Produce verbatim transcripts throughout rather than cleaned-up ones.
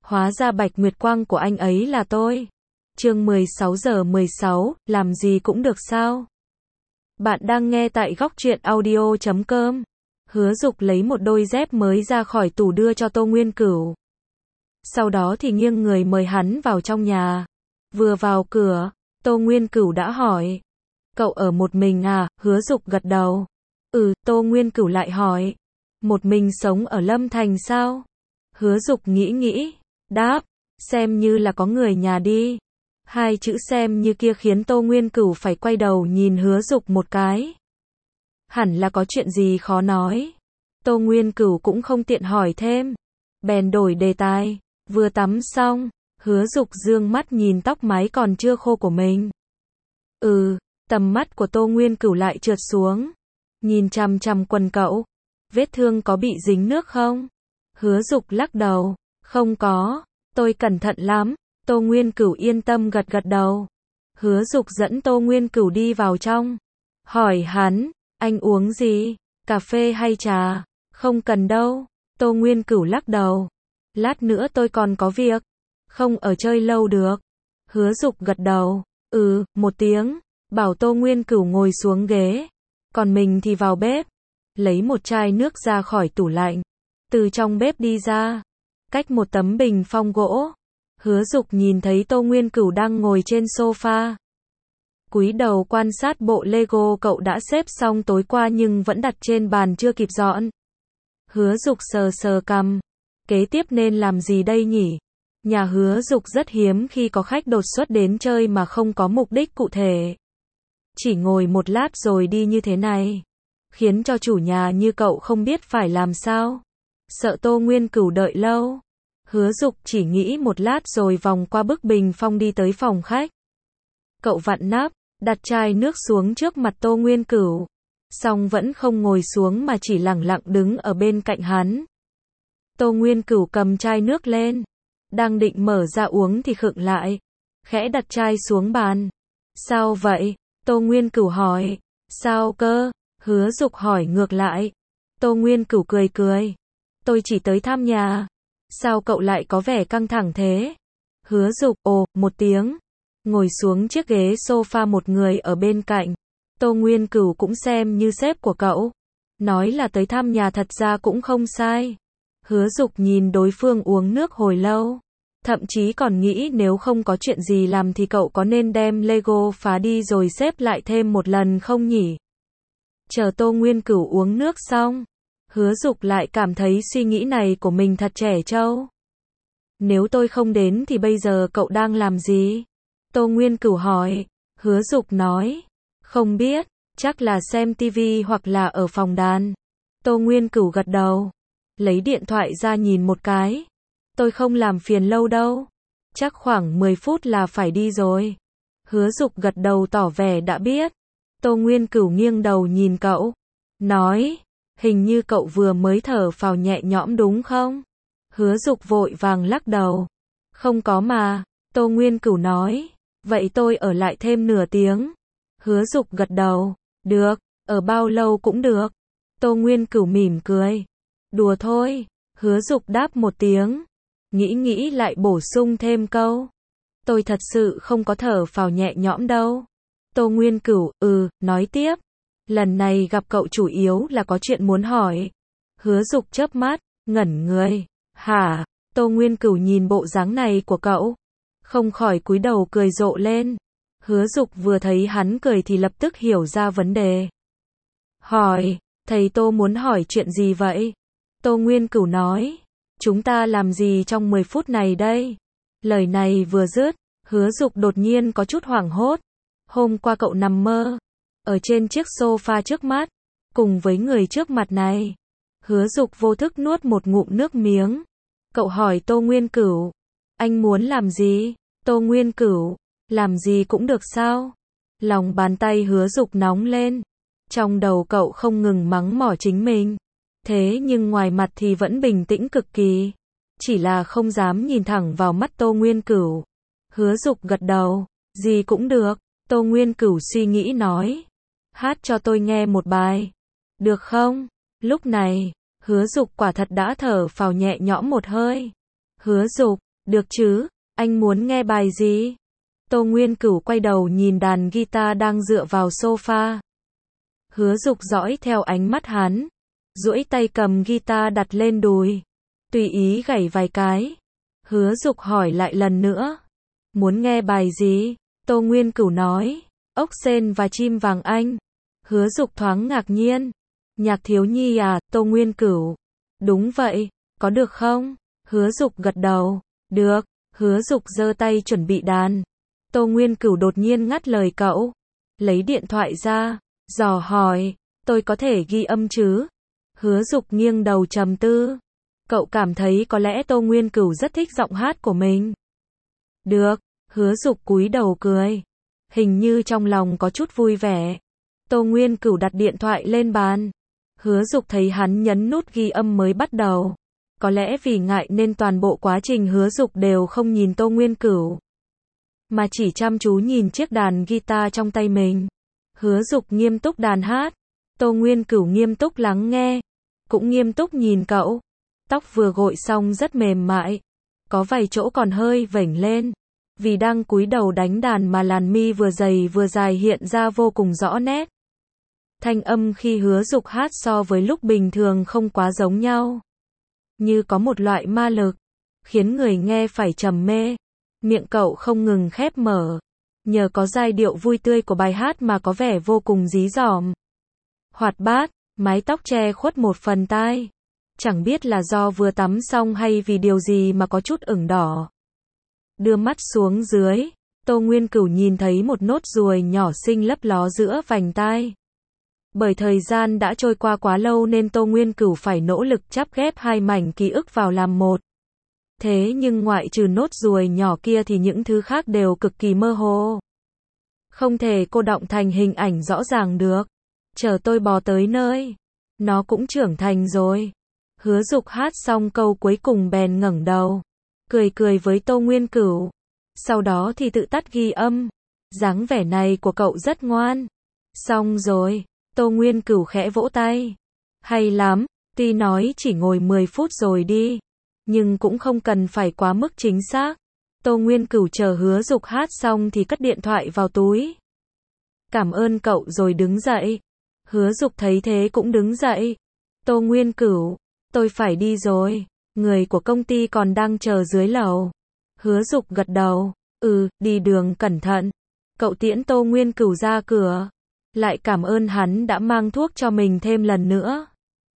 Hóa ra Bạch Nguyệt Quang của anh ấy là tôi. Chương mười sáu giờ mười sáu, làm gì cũng được sao? Bạn đang nghe tại góc truyện audio chấm com. Hứa Dục lấy một đôi dép mới ra khỏi tủ đưa cho Tô Nguyên Cửu. Sau đó thì nghiêng người mời hắn vào trong nhà. Vừa vào cửa, Tô Nguyên Cửu đã hỏi: "Cậu ở một mình à?" Hứa Dục gật đầu. "Ừ." Tô Nguyên Cửu lại hỏi: "Một mình sống ở Lâm Thành sao?" Hứa Dục nghĩ nghĩ, đáp: "Xem như là có người nhà đi." Hai chữ xem như kia khiến Tô Nguyên Cửu phải quay đầu nhìn Hứa Dục một cái. Hẳn là có chuyện gì khó nói. Tô Nguyên Cửu cũng không tiện hỏi thêm, bèn đổi đề tài. Vừa tắm xong, Hứa Dục dương mắt nhìn tóc mái còn chưa khô của mình. Ừ, tầm mắt của Tô Nguyên Cửu lại trượt xuống, nhìn chằm chằm quần cậu. Vết thương có bị dính nước không? Hứa Dục lắc đầu, không có, tôi cẩn thận lắm. Tô Nguyên Cửu yên tâm gật gật đầu. Hứa Dục dẫn Tô Nguyên Cửu đi vào trong, hỏi hắn: "Anh uống gì? Cà phê hay trà?" "Không cần đâu." Tô Nguyên Cửu lắc đầu. "Lát nữa tôi còn có việc, không ở chơi lâu được." Hứa Dục gật đầu. Ừ, một tiếng, bảo Tô Nguyên Cửu ngồi xuống ghế. Còn mình thì vào bếp, lấy một chai nước ra khỏi tủ lạnh. Từ trong bếp đi ra, cách một tấm bình phong gỗ, Hứa Dục nhìn thấy Tô Nguyên Cửu đang ngồi trên sofa. Cúi đầu quan sát bộ Lego cậu đã xếp xong tối qua nhưng vẫn đặt trên bàn chưa kịp dọn. Hứa Dục sờ sờ cằm. Kế tiếp nên làm gì đây nhỉ? Nhà Hứa Dục rất hiếm khi có khách đột xuất đến chơi mà không có mục đích cụ thể. Chỉ ngồi một lát rồi đi như thế này, khiến cho chủ nhà như cậu không biết phải làm sao. Sợ Tô Nguyên Cửu đợi lâu. Hứa Dục chỉ nghĩ một lát rồi vòng qua bức bình phong đi tới phòng khách. Cậu vặn nắp, đặt chai nước xuống trước mặt Tô Nguyên Cửu. Xong vẫn không ngồi xuống mà chỉ lẳng lặng đứng ở bên cạnh hắn. Tô Nguyên Cửu cầm chai nước lên, đang định mở ra uống thì khựng lại, khẽ đặt chai xuống bàn. "Sao vậy?" Tô Nguyên Cửu hỏi. "Sao cơ?" Hứa Dục hỏi ngược lại. Tô Nguyên Cửu cười cười. "Tôi chỉ tới thăm nhà." "Sao cậu lại có vẻ căng thẳng thế?" Hứa Dục ồ một tiếng, ngồi xuống chiếc ghế sofa một người ở bên cạnh. Tô Nguyên Cửu cũng xem như sếp của cậu, nói là tới thăm nhà thật ra cũng không sai. Hứa Dục nhìn đối phương uống nước hồi lâu, thậm chí còn nghĩ nếu không có chuyện gì làm thì cậu có nên đem Lego phá đi rồi xếp lại thêm một lần không nhỉ? Chờ Tô Nguyên Cửu uống nước xong, Hứa Dục lại cảm thấy suy nghĩ này của mình thật trẻ trâu. "Nếu tôi không đến thì bây giờ cậu đang làm gì?" Tô Nguyên Cửu hỏi. Hứa Dục nói: "Không biết, chắc là xem tivi hoặc là ở phòng đàn." Tô Nguyên Cửu gật đầu, lấy điện thoại ra nhìn một cái. "Tôi không làm phiền lâu đâu, chắc khoảng mười phút là phải đi rồi." Hứa Dục gật đầu tỏ vẻ đã biết. Tô Nguyên Cửu nghiêng đầu nhìn cậu, nói: "Hình như cậu vừa mới thở phào nhẹ nhõm đúng không?" Hứa Dục vội vàng lắc đầu. "Không có mà." Tô Nguyên Cửu nói. "Vậy tôi ở lại thêm nửa tiếng." Hứa Dục gật đầu. "Được, ở bao lâu cũng được." Tô Nguyên Cửu mỉm cười. "Đùa thôi." Hứa Dục đáp một tiếng, nghĩ nghĩ lại bổ sung thêm câu: "Tôi thật sự không có thở phào nhẹ nhõm đâu." Tô Nguyên Cửu, ừ, nói tiếp. "Lần này gặp cậu chủ yếu là có chuyện muốn hỏi." Hứa Dục chớp mắt, ngẩn người. "Hả?" Tô Nguyên Cửu nhìn bộ dáng này của cậu, không khỏi cúi đầu cười rộ lên. Hứa Dục vừa thấy hắn cười thì lập tức hiểu ra vấn đề. Hỏi: "Thầy Tô muốn hỏi chuyện gì vậy?" Tô Nguyên Cửu nói: "Chúng ta làm gì trong mười phút này đây?" Lời này vừa dứt, Hứa Dục đột nhiên có chút hoảng hốt. Hôm qua cậu nằm mơ ở trên chiếc sofa trước mắt, cùng với người trước mặt này. Hứa Dục vô thức nuốt một ngụm nước miếng. Cậu hỏi Tô Nguyên Cửu: "Anh muốn làm gì?" Tô Nguyên Cửu: "Làm gì cũng được sao?" Lòng bàn tay Hứa Dục nóng lên. Trong đầu cậu không ngừng mắng mỏ chính mình, thế nhưng ngoài mặt thì vẫn bình tĩnh cực kỳ, chỉ là không dám nhìn thẳng vào mắt Tô Nguyên Cửu. Hứa Dục gật đầu. "Gì cũng được." Tô Nguyên Cửu suy nghĩ nói: "Hát cho tôi nghe một bài, được không?" Lúc này, Hứa Dục quả thật đã thở phào nhẹ nhõm một hơi. "Hứa Dục, Được chứ, anh muốn nghe bài gì? Tô Nguyên Cửu quay đầu nhìn đàn guitar đang dựa vào sofa. Hứa Dục dõi theo ánh mắt hắn, duỗi tay cầm guitar đặt lên đùi, tùy ý gảy vài cái. Hứa Dục hỏi lại lần nữa, muốn nghe bài gì? Tô Nguyên Cửu nói, Ốc Sên và Chim Vàng Anh. Hứa Dục thoáng ngạc nhiên, nhạc thiếu nhi à? Tô Nguyên Cửu, đúng vậy, có được không? Hứa Dục gật đầu, được. Hứa Dục giơ tay chuẩn bị đàn. Tô Nguyên Cửu đột nhiên ngắt lời cậu, lấy điện thoại ra, dò hỏi, tôi có thể ghi âm chứ? Hứa Dục nghiêng đầu trầm tư. Cậu cảm thấy có lẽ Tô Nguyên Cửu rất thích giọng hát của mình. Được. Hứa Dục cúi đầu cười, hình như trong lòng có chút vui vẻ. Tô Nguyên Cửu đặt điện thoại lên bàn. Hứa Dục thấy hắn nhấn nút ghi âm mới bắt đầu. Có lẽ vì ngại nên toàn bộ quá trình Hứa Dục đều không nhìn Tô Nguyên Cửu, mà chỉ chăm chú nhìn chiếc đàn guitar trong tay mình. Hứa Dục nghiêm túc đàn hát, Tô Nguyên Cửu nghiêm túc lắng nghe, cũng nghiêm túc nhìn cậu. Tóc vừa gội xong rất mềm mại, có vài chỗ còn hơi vểnh lên, vì đang cúi đầu đánh đàn mà làn mi vừa dày vừa dài hiện ra vô cùng rõ nét. Thanh âm khi Hứa Dục hát so với lúc bình thường không quá giống nhau, như có một loại ma lực, khiến người nghe phải trầm mê. Miệng cậu không ngừng khép mở, nhờ có giai điệu vui tươi của bài hát mà có vẻ vô cùng dí dỏm, hoạt bát. Mái tóc che khuất một phần tai, chẳng biết là do vừa tắm xong hay vì điều gì mà có chút ửng đỏ. Đưa mắt xuống dưới, Tô Nguyên Cửu nhìn thấy một nốt ruồi nhỏ xinh lấp ló giữa vành tai. Bởi thời gian đã trôi qua quá lâu nên Tô Nguyên Cửu phải nỗ lực chắp ghép hai mảnh ký ức vào làm một. Thế nhưng ngoại trừ nốt ruồi nhỏ kia thì những thứ khác đều cực kỳ mơ hồ, không thể cô đọng thành hình ảnh rõ ràng được. Chờ tôi bò tới nơi, nó cũng trưởng thành rồi. Hứa Dục hát xong câu cuối cùng bèn ngẩng đầu, cười cười với Tô Nguyên Cửu. Sau đó thì tự tắt ghi âm. Dáng vẻ này của cậu rất ngoan. Xong rồi. Tô Nguyên Cửu khẽ vỗ tay. Hay lắm, tuy nói chỉ ngồi mười phút rồi đi, nhưng cũng không cần phải quá mức chính xác. Tô Nguyên Cửu chờ Hứa Dục hát xong thì cất điện thoại vào túi. Cảm ơn cậu rồi đứng dậy. Hứa Dục thấy thế cũng đứng dậy. Tô Nguyên Cửu, tôi phải đi rồi, người của công ty còn đang chờ dưới lầu. Hứa Dục gật đầu, ừ, đi đường cẩn thận. Cậu tiễn Tô Nguyên Cửu ra cửa, lại cảm ơn hắn đã mang thuốc cho mình thêm lần nữa.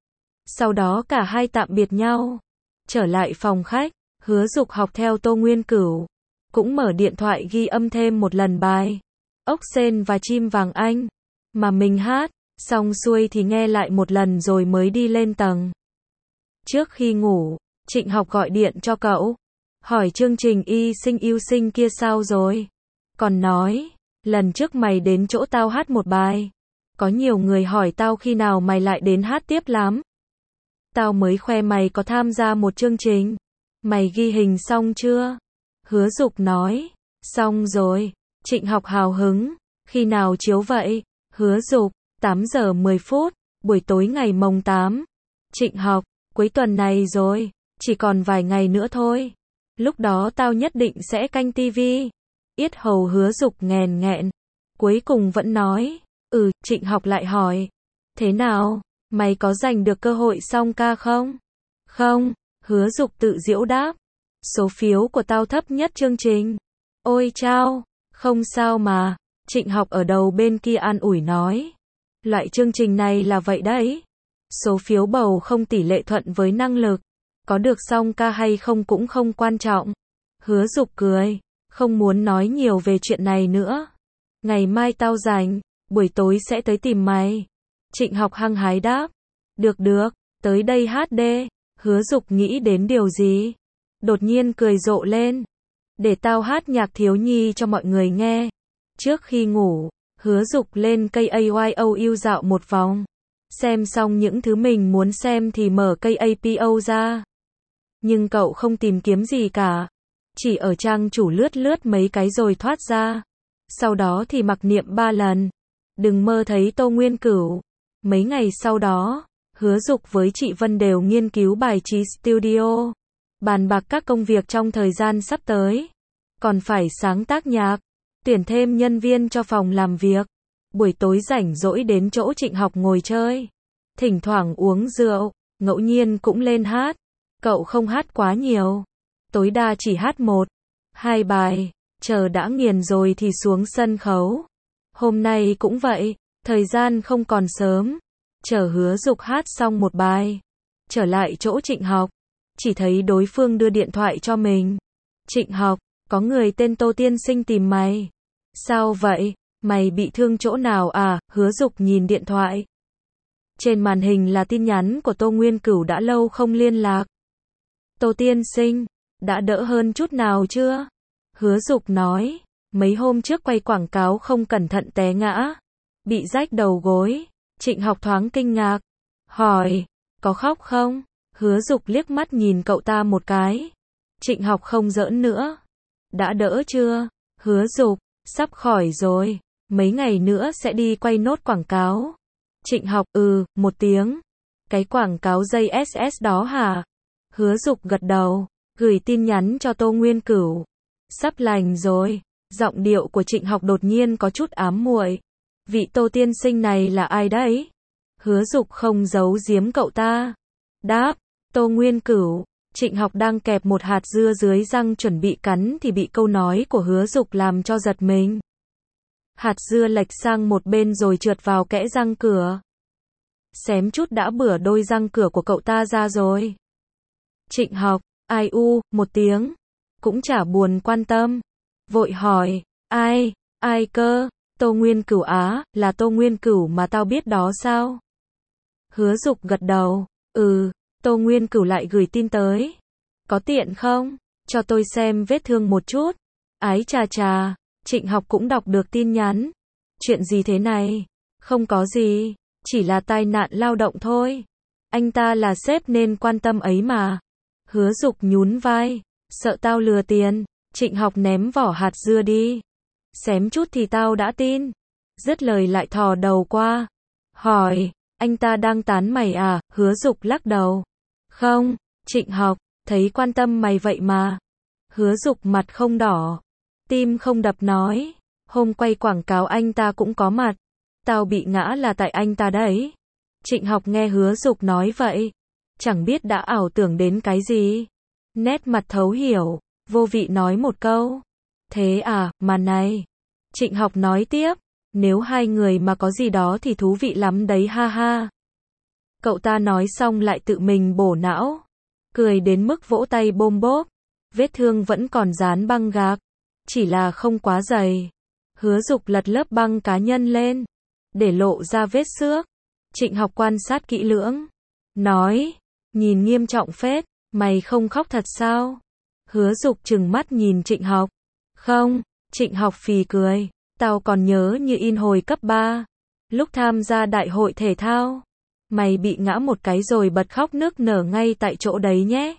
Sau đó cả hai tạm biệt nhau. Trở lại phòng khách, Hứa Dục học theo Tô Nguyên Cửu, cũng mở điện thoại ghi âm thêm một lần bài Ốc Sên và Chim Vàng Anh mà mình hát. Xong xuôi thì nghe lại một lần rồi mới đi lên tầng. Trước khi ngủ, Trịnh Học gọi điện cho cậu, hỏi chương trình y sinh yêu sinh kia sao rồi. Còn nói, lần trước mày đến chỗ tao hát một bài, có nhiều người hỏi tao khi nào mày lại đến hát tiếp lắm. Tao mới khoe mày có tham gia một chương trình. Mày ghi hình xong chưa? Hứa Dục nói, xong rồi. Trịnh Học hào hứng, khi nào chiếu vậy? Hứa Dục, tám giờ mười phút, buổi tối ngày mồng tám. Trịnh Học, cuối tuần này rồi, chỉ còn vài ngày nữa thôi. Lúc đó tao nhất định sẽ canh tivi. Yết hầu Hứa Dục nghèn nghẹn, cuối cùng vẫn nói, ừ. Trịnh Học lại hỏi, thế nào, mày có giành được cơ hội song ca không? Không, Hứa Dục tự giễu đáp, số phiếu của tao thấp nhất chương trình. Ôi chao, không sao mà. Trịnh Học ở đầu bên kia an ủi nói, loại chương trình này là vậy đấy, số phiếu bầu không tỷ lệ thuận với năng lực, có được song ca hay không cũng không quan trọng. Hứa Dục cười, không muốn nói nhiều về chuyện này nữa. Ngày mai tao rảnh, buổi tối sẽ tới tìm mày. Trịnh Học hăng hái đáp, được được, tới đây hát đê. Hứa Dục nghĩ đến điều gì, đột nhiên cười rộ lên, để tao hát nhạc thiếu nhi cho mọi người nghe. Trước khi ngủ, Hứa Dục lên cây a i o u dạo một vòng. Xem xong những thứ mình muốn xem thì mở cây a pê o ra. Nhưng cậu không tìm kiếm gì cả. Chỉ ở trang chủ lướt lướt mấy cái rồi thoát ra. Sau đó thì mặc niệm ba lần. Đừng mơ thấy Tô Nguyên Cửu. Mấy ngày sau đó, Hứa Dục với chị Vân đều nghiên cứu bài trí studio. bàn bạc các công việc trong thời gian sắp tới. Còn phải sáng tác nhạc, tuyển thêm nhân viên cho phòng làm việc. Buổi tối rảnh rỗi đến chỗ Trịnh Học ngồi chơi. Thỉnh thoảng uống rượu, ngẫu nhiên cũng lên hát. Cậu không hát quá nhiều. Tối đa chỉ hát một, hai bài. Chờ đã nghiền rồi thì xuống sân khấu. Hôm nay cũng vậy, thời gian không còn sớm. Chờ Hứa Dục hát xong một bài. Trở lại chỗ Trịnh Học. Chỉ thấy đối phương đưa điện thoại cho mình. Trịnh Học, có người tên Tô Tiên Sinh tìm mày. Sao vậy? Mày bị thương chỗ nào à? Hứa Dục nhìn điện thoại. Trên màn hình là tin nhắn của Tô Nguyên Cửu đã lâu không liên lạc. Tô Tiên Sinh, đã đỡ hơn chút nào chưa? Hứa Dục nói, mấy hôm trước quay quảng cáo không cẩn thận té ngã, bị rách đầu gối. Trịnh Học thoáng kinh ngạc, hỏi, có khóc không? Hứa Dục liếc mắt nhìn cậu ta một cái. Trịnh Học không giỡn nữa. Đã đỡ chưa? Hứa Dục, sắp khỏi rồi, mấy ngày nữa sẽ đi quay nốt quảng cáo. Trịnh Học, ừ, một tiếng. Cái quảng cáo dây ét ét đó hả? Hứa Dục gật đầu, gửi tin nhắn cho Tô Nguyên Cửu. Sắp lành rồi. Giọng điệu của Trịnh Học đột nhiên có chút ám muội. Vị Tô Tiên Sinh này là ai đấy? Hứa Dục không giấu giếm cậu ta. Đáp, Tô Nguyên Cửu. Trịnh Học đang kẹp một hạt dưa dưới răng chuẩn bị cắn thì bị câu nói của Hứa Dục làm cho giật mình. Hạt dưa lệch sang một bên rồi trượt vào kẽ răng cửa. Xém chút đã bửa đôi răng cửa của cậu ta ra rồi. Trịnh Học, ai u, một tiếng. Cũng chả buồn quan tâm. Vội hỏi, ai, ai cơ? Tô Nguyên Cửu á, là Tô Nguyên Cửu mà tao biết đó sao? Hứa Dục gật đầu, ừ, Tô Nguyên Cửu lại gửi tin tới. Có tiện không? Cho tôi xem vết thương một chút. Ái chà chà, Trịnh Học cũng đọc được tin nhắn. Chuyện gì thế này? Không có gì, chỉ là tai nạn lao động thôi. Anh ta là sếp nên quan tâm ấy mà. Hứa Dục nhún vai, sợ tao lừa tiền. Trịnh Học ném vỏ hạt dưa đi. Xém chút thì tao đã tin. Dứt lời lại thò đầu qua. Hỏi, anh ta đang tán mày à? Hứa Dục lắc đầu. Không, Trịnh Học, thấy quan tâm mày vậy mà. Hứa Dục mặt không đỏ, tim không đập nói. Hôm quay quảng cáo anh ta cũng có mặt. Tao bị ngã là tại anh ta đấy. Trịnh Học nghe Hứa Dục nói vậy. Chẳng biết đã ảo tưởng đến cái gì. Nét mặt thấu hiểu, vô vị nói một câu. Thế à, mà này. Trịnh Học nói tiếp. Nếu hai người mà có gì đó thì thú vị lắm đấy ha ha. Cậu ta nói xong lại tự mình bổ não. Cười đến mức vỗ tay bôm bốp. Vết thương vẫn còn dán băng gạc. Chỉ là không quá dày. Hứa Dục lật lớp băng cá nhân lên. Để lộ ra vết xước. Trịnh Học quan sát kỹ lưỡng. Nói. Nhìn nghiêm trọng phết. Mày không khóc thật sao? Hứa Dục trừng mắt nhìn Trịnh Học. Không. Trịnh Học phì cười. Tao còn nhớ như in hồi cấp ba. Lúc tham gia đại hội thể thao. Mày bị ngã một cái rồi bật khóc nức nở ngay tại chỗ đấy nhé.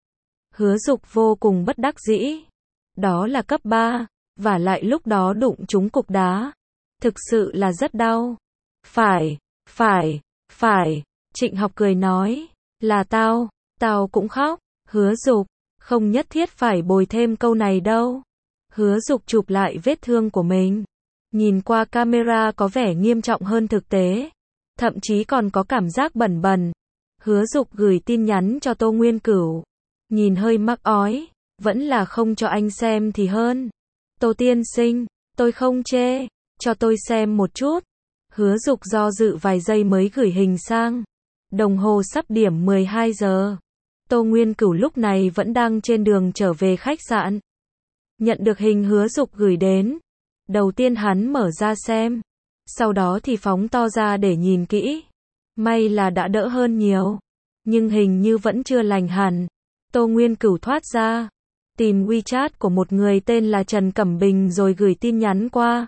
Hứa Dục vô cùng bất đắc dĩ. Đó là cấp ba. Và lại lúc đó đụng trúng cục đá. Thực sự là rất đau. Phải, phải, phải. Trịnh Học cười nói. Là tao, tao cũng khóc. Hứa Dục, không nhất thiết phải bồi thêm câu này đâu. Hứa Dục chụp lại vết thương của mình. Nhìn qua camera có vẻ nghiêm trọng hơn thực tế. Thậm chí còn có cảm giác bẩn bẩn. Hứa Dục gửi tin nhắn cho Tô Nguyên Cửu. Nhìn hơi mắc ói. Vẫn là không cho anh xem thì hơn. Tô Tiên Sinh, tôi không chê. Cho tôi xem một chút. Hứa Dục do dự vài giây mới gửi hình sang. Đồng hồ sắp điểm mười hai giờ. Tô Nguyên Cửu lúc này vẫn đang trên đường trở về khách sạn. Nhận được hình Hứa Dục gửi đến. Đầu tiên hắn mở ra xem. Sau đó thì phóng to ra để nhìn kỹ. May là đã đỡ hơn nhiều. Nhưng hình như vẫn chưa lành hẳn. Tô Nguyên Cửu thoát ra. Tìm WeChat của một người tên là Trần Cẩm Bình rồi gửi tin nhắn qua.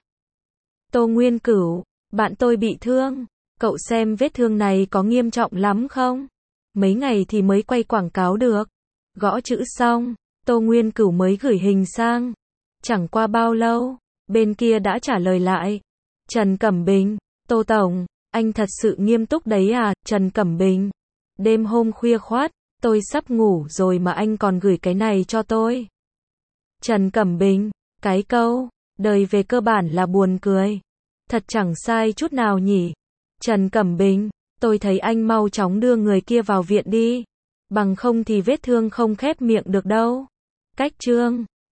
Tô Nguyên Cửu, bạn tôi bị thương. Cậu xem vết thương này có nghiêm trọng lắm không? Mấy ngày thì mới quay quảng cáo được. Gõ chữ xong, Tô Nguyên Cửu mới gửi hình sang. Chẳng qua bao lâu, bên kia đã trả lời lại. Trần Cẩm Bình, Tô Tổng, anh thật sự nghiêm túc đấy à? Trần Cẩm Bình. Đêm hôm khuya khoắt, Tôi sắp ngủ rồi mà anh còn gửi cái này cho tôi. Trần Cẩm Bình, cái câu, đời về cơ bản là buồn cười. Thật chẳng sai chút nào nhỉ. Trần Cẩm Bình, tôi thấy anh mau chóng đưa người kia vào viện đi. Bằng không thì vết thương không khép miệng được đâu. Cách chương